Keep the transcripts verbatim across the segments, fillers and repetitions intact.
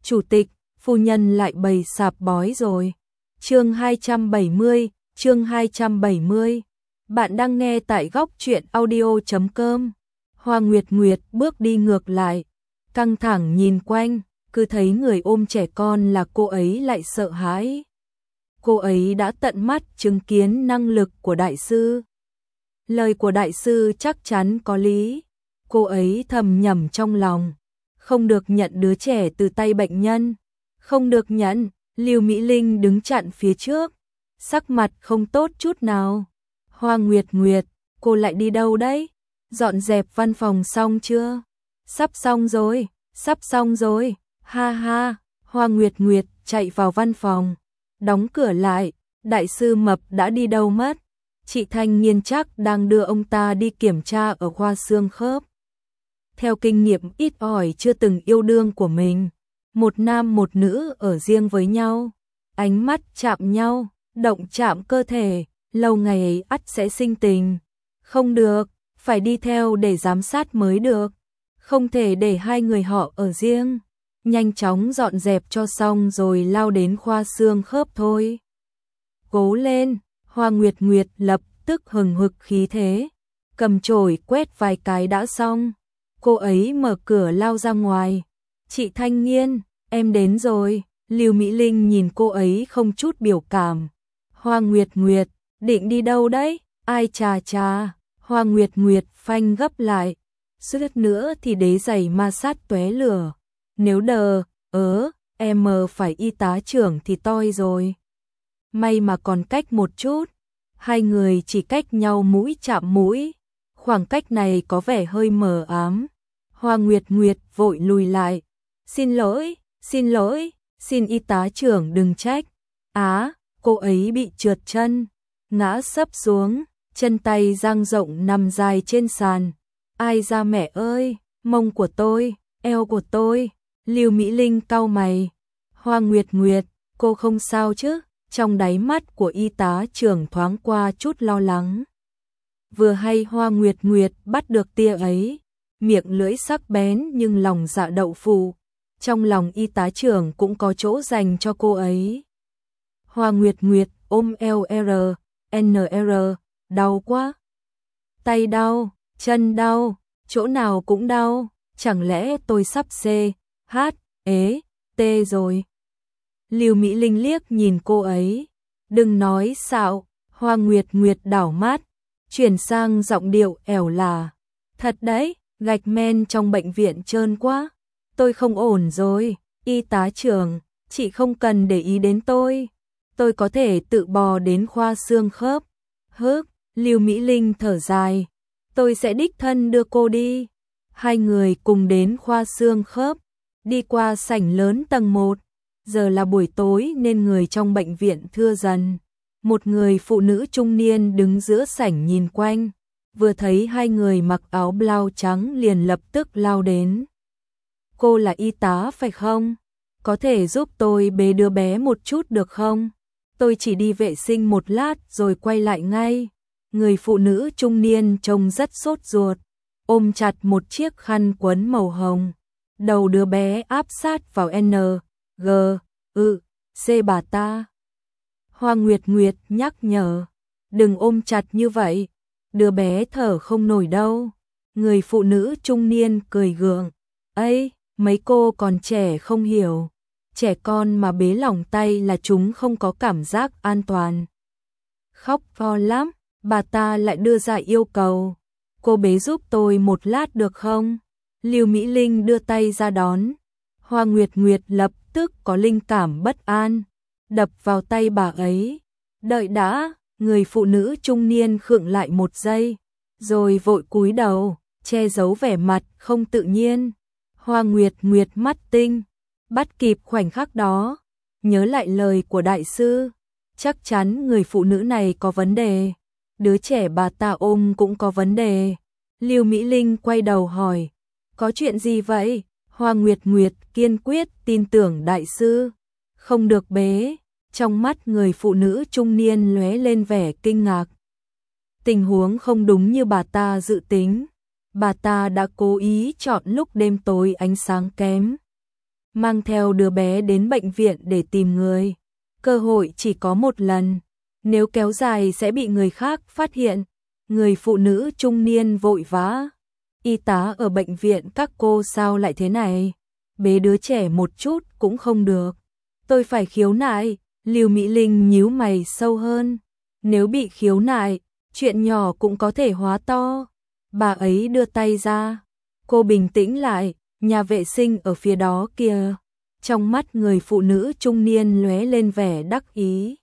Chủ tịch, phu nhân lại bày sạp bói rồi. Chương hai trăm bảy mươi, chương hai trăm bảy mươi. Bạn đang nghe tại góc truyện audio chấm com. Hoa Nguyệt Nguyệt bước đi ngược lại, căng thẳng nhìn quanh, cứ thấy người ôm trẻ con là cô ấy lại sợ hãi. Cô ấy đã tận mắt chứng kiến năng lực của đại sư. Lời của đại sư chắc chắn có lý. Cô ấy thầm nhẩm trong lòng, không được nhận đứa trẻ từ tay bệnh nhân, không được nhận. Lưu Mỹ Linh đứng chặn phía trước, sắc mặt không tốt chút nào. Hoa Nguyệt Nguyệt, cô lại đi đâu đấy? Dọn dẹp văn phòng xong chưa? Sắp xong rồi, sắp xong rồi, ha ha. Hoa Nguyệt Nguyệt chạy vào văn phòng, đóng cửa lại. Đại sư Mập đã đi đâu mất? Chị Thanh Nghiên chắc đang đưa ông ta đi kiểm tra ở khoa xương khớp. Theo kinh nghiệm ít ỏi chưa từng yêu đương của mình, một nam một nữ ở riêng với nhau, ánh mắt chạm nhau, động chạm cơ thể, lâu ngày ấy ắt sẽ sinh tình. Không được, phải đi theo để giám sát mới được. Không thể để hai người họ ở riêng. Nhanh chóng dọn dẹp cho xong rồi lao đến khoa xương khớp thôi. Cố lên, Hoa Nguyệt Nguyệt lập tức hừng hực khí thế, cầm chổi quét vài cái đã xong. Cô ấy mở cửa lao ra ngoài. Chị Thanh Nghiên, em đến rồi. Lưu Mỹ Linh nhìn cô ấy không chút biểu cảm. Hoa Nguyệt Nguyệt, định đi đâu đấy? Ai chà chà. Hoa Nguyệt Nguyệt phanh gấp lại. Suýt nữa thì đế giày ma sát tóe lửa. Nếu đờ, ớ, em mờ phải y tá trưởng thì toi rồi. May mà còn cách một chút. Hai người chỉ cách nhau mũi chạm mũi. Khoảng cách này có vẻ hơi mờ ám. Hoa Nguyệt Nguyệt vội lùi lại. Xin lỗi, xin lỗi, xin y tá trưởng đừng trách. Á, cô ấy bị trượt chân, ngã sấp xuống, chân tay dang rộng nằm dài trên sàn. Ai ra mẹ ơi, mông của tôi, eo của tôi. Lưu Mỹ Linh cau mày. Hoa Nguyệt Nguyệt, cô không sao chứ? Trong đáy mắt của y tá trưởng thoáng qua chút lo lắng. Vừa hay Hoa Nguyệt Nguyệt bắt được tia ấy, miệng lưỡi sắc bén nhưng lòng dạ đậu phụ. Trong lòng y tá trưởng cũng có chỗ dành cho cô ấy. Hoa Nguyệt Nguyệt ôm eo R, N R, đau quá. Tay đau, chân đau, chỗ nào cũng đau. Chẳng lẽ tôi sắp C, H, ế, T rồi? Lưu Mỹ Linh liếc nhìn cô ấy. Đừng nói xạo. Hoa Nguyệt Nguyệt đảo mắt, chuyển sang giọng điệu ẻo là. Thật đấy, gạch men trong bệnh viện trơn quá. Tôi không ổn rồi, y tá trưởng, chị không cần để ý đến tôi. Tôi có thể tự bò đến khoa xương khớp. Hức, Lưu Mỹ Linh thở dài. Tôi sẽ đích thân đưa cô đi. Hai người cùng đến khoa xương khớp, đi qua sảnh lớn tầng một. Giờ là buổi tối nên người trong bệnh viện thưa dần. Một người phụ nữ trung niên đứng giữa sảnh nhìn quanh, vừa thấy hai người mặc áo blau trắng liền lập tức lao đến. Cô là y tá phải không? Có thể giúp tôi bế đứa bé một chút được không? Tôi chỉ đi vệ sinh một lát rồi quay lại ngay. Người phụ nữ trung niên trông rất sốt ruột, ôm chặt một chiếc khăn quấn màu hồng. Đầu đứa bé áp sát vào N, G, ư, C bà ta. Hoa Nguyệt Nguyệt nhắc nhở, đừng ôm chặt như vậy, đứa bé thở không nổi đâu. Người phụ nữ trung niên cười gượng, ấy, mấy cô còn trẻ không hiểu, trẻ con mà bế lỏng tay là chúng không có cảm giác an toàn. Khóc to lắm, bà ta lại đưa ra yêu cầu, cô bế giúp tôi một lát được không? Lưu Mỹ Linh đưa tay ra đón. Hoa Nguyệt Nguyệt lập tức có linh cảm bất an, đập vào tay bà ấy. Đợi đã, người phụ nữ trung niên khựng lại một giây, rồi vội cúi đầu, che giấu vẻ mặt không tự nhiên. Hoa Nguyệt Nguyệt mắt tinh, bắt kịp khoảnh khắc đó, nhớ lại lời của đại sư. Chắc chắn người phụ nữ này có vấn đề, đứa trẻ bà ta ôm cũng có vấn đề. Lưu Mỹ Linh quay đầu hỏi, có chuyện gì vậy? Hoa Nguyệt Nguyệt kiên quyết tin tưởng đại sư. Không được bế. Trong mắt người phụ nữ trung niên lóe lên vẻ kinh ngạc. Tình huống không đúng như bà ta dự tính. Bà ta đã cố ý chọn lúc đêm tối ánh sáng kém. mang theo đứa bé đến bệnh viện để tìm người. Cơ hội chỉ có một lần, nếu kéo dài sẽ bị người khác phát hiện. Người phụ nữ trung niên vội vã. Y tá ở bệnh viện các cô sao lại thế này? Bế đứa trẻ một chút cũng không được. Tôi phải khiếu nại. Lưu Mỹ Linh nhíu mày sâu hơn. Nếu bị khiếu nại, chuyện nhỏ cũng có thể hóa to. Bà ấy đưa tay ra. Cô bình tĩnh lại, nhà vệ sinh ở phía đó kìa. Trong mắt người phụ nữ trung niên lóe lên vẻ đắc ý.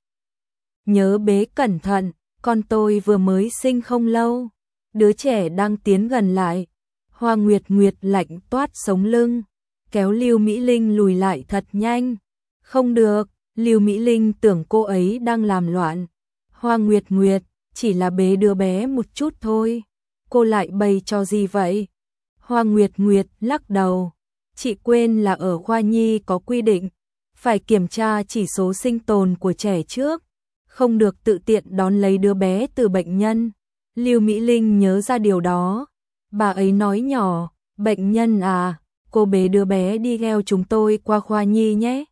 Nhớ bế cẩn thận, con tôi vừa mới sinh không lâu. Đứa trẻ đang tiến gần lại. Hoa Nguyệt Nguyệt lạnh toát sống lưng, kéo Lưu Mỹ Linh lùi lại thật nhanh. Không được, Lưu Mỹ Linh tưởng cô ấy đang làm loạn. Hoa Nguyệt Nguyệt, chỉ là bế đứa bé một chút thôi. Cô lại bày trò gì vậy? Hoa Nguyệt Nguyệt lắc đầu. Chị quên là ở khoa nhi có quy định, phải kiểm tra chỉ số sinh tồn của trẻ trước, không được tự tiện đón lấy đứa bé từ bệnh nhân. Lưu Mỹ Linh nhớ ra điều đó. Bà ấy nói nhỏ, bệnh nhân à, cô bế đứa bé đi theo chúng tôi qua khoa nhi nhé.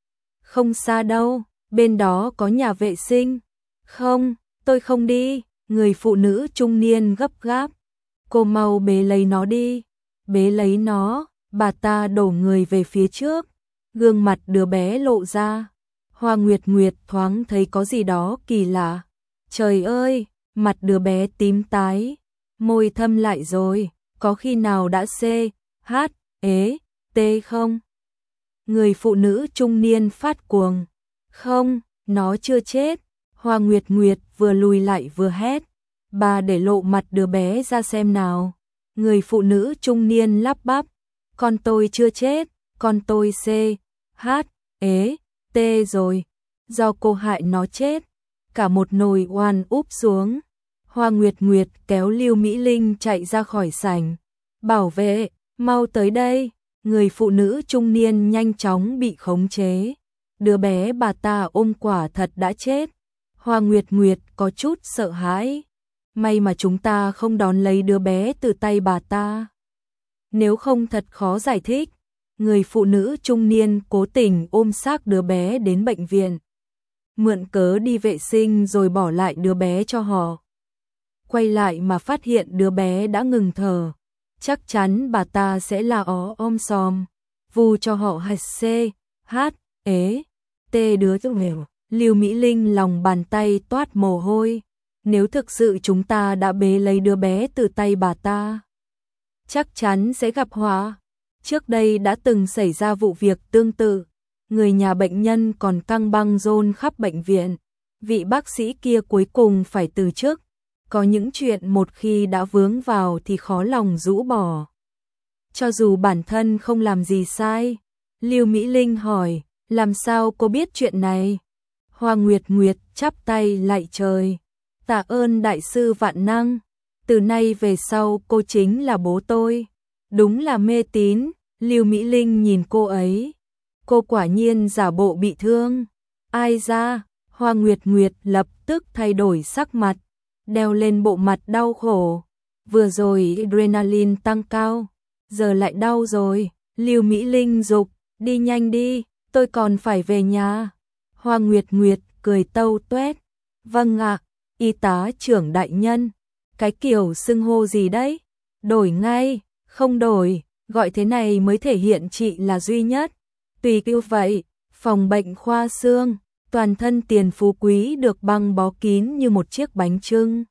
Không xa đâu, bên đó có nhà vệ sinh. Không, tôi không đi, người phụ nữ trung niên gấp gáp. Cô mau bế lấy nó đi. Bế lấy nó, bà ta đổ người về phía trước. Gương mặt đứa bé lộ ra. Hoa Nguyệt Nguyệt thoáng thấy có gì đó kỳ lạ. Trời ơi, mặt đứa bé tím tái, môi thâm lại rồi, có khi nào đã C, H, ế, T không? Người phụ nữ trung niên phát cuồng. Không, nó chưa chết. Hoa Nguyệt Nguyệt vừa lùi lại vừa hét. Bà để lộ mặt đứa bé ra xem nào. Người phụ nữ trung niên lắp bắp. Con tôi chưa chết, con tôi C, H, ế, T rồi. Do cô hại nó chết. Cả một nồi oan úp xuống. Hoa Nguyệt Nguyệt kéo Lưu Mỹ Linh chạy ra khỏi sảnh. Bảo vệ, mau tới đây. Người phụ nữ trung niên nhanh chóng bị khống chế. Đứa bé bà ta ôm quả thật đã chết. Hoa Nguyệt Nguyệt có chút sợ hãi. May mà chúng ta không đón lấy đứa bé từ tay bà ta. Nếu không thật khó giải thích. Người phụ nữ trung niên cố tình ôm xác đứa bé đến bệnh viện. Mượn cớ đi vệ sinh rồi bỏ lại đứa bé cho họ. Quay lại mà phát hiện đứa bé đã ngừng thở. Chắc chắn bà ta sẽ là ó om sòm. Vu cho họ hạch C, H, ế, T đứa giúp nghèo. Lưu Mỹ Linh lòng bàn tay toát mồ hôi. Nếu thực sự chúng ta đã bế lấy đứa bé từ tay bà ta, chắc chắn sẽ gặp họa. Trước đây đã từng xảy ra vụ việc tương tự. Người nhà bệnh nhân còn căng băng rôn khắp bệnh viện. Vị bác sĩ kia cuối cùng phải từ chức. Có những chuyện một khi đã vướng vào thì khó lòng rũ bỏ. Cho dù bản thân không làm gì sai. Lưu Mỹ Linh hỏi, làm sao cô biết chuyện này? Hoa Nguyệt Nguyệt chắp tay lạy trời. Tạ ơn đại sư vạn năng. Từ nay về sau cô chính là bố tôi. Đúng là mê tín. Lưu Mỹ Linh nhìn cô ấy. Cô quả nhiên giả bộ bị thương. Ai ra? Hoa Nguyệt Nguyệt lập tức thay đổi sắc mặt. Đeo lên bộ mặt đau khổ. Vừa rồi adrenaline tăng cao. Giờ lại đau rồi. Lưu Mỹ Linh dục, đi nhanh đi, tôi còn phải về nhà. Hoa Nguyệt Nguyệt cười tâu tuét. Vâng ạ, y tá trưởng đại nhân. Cái kiểu xưng hô gì đấy? Đổi ngay, không đổi, gọi thế này mới thể hiện chị là duy nhất. Tùy kêu vậy, phòng bệnh khoa xương, toàn thân Tiền Phú Quý được băng bó kín như một chiếc bánh chưng.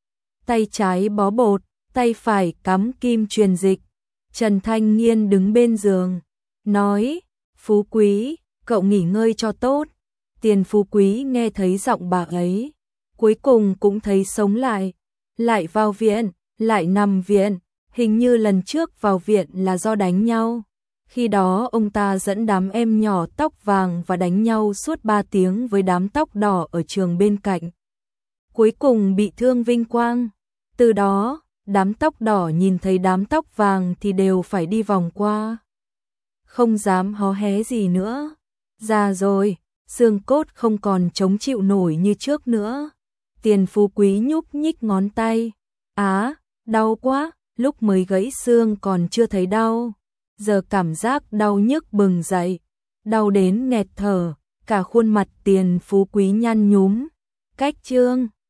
Tay trái bó bột, tay phải cắm kim truyền dịch. Trần Thanh Nghiên đứng bên giường, nói, Phú Quý, cậu nghỉ ngơi cho tốt. Tiền Phú Quý nghe thấy giọng bà ấy, cuối cùng cũng thấy sống lại. Lại vào viện, lại nằm viện, hình như lần trước vào viện là do đánh nhau. Khi đó ông ta dẫn đám em nhỏ tóc vàng và đánh nhau suốt ba tiếng với đám tóc đỏ ở trường bên cạnh. Cuối cùng bị thương vinh quang. Từ đó, đám tóc đỏ nhìn thấy đám tóc vàng thì đều phải đi vòng qua. Không dám hó hé gì nữa. Già rồi, xương cốt không còn chống chịu nổi như trước nữa. Tiền Phú Quý nhúc nhích ngón tay. Á, đau quá, lúc mới gãy xương còn chưa thấy đau. giờ cảm giác đau nhức bừng dậy, đau đến nghẹt thở, cả khuôn mặt Tiền Phú Quý nhăn nhúm. Cách chương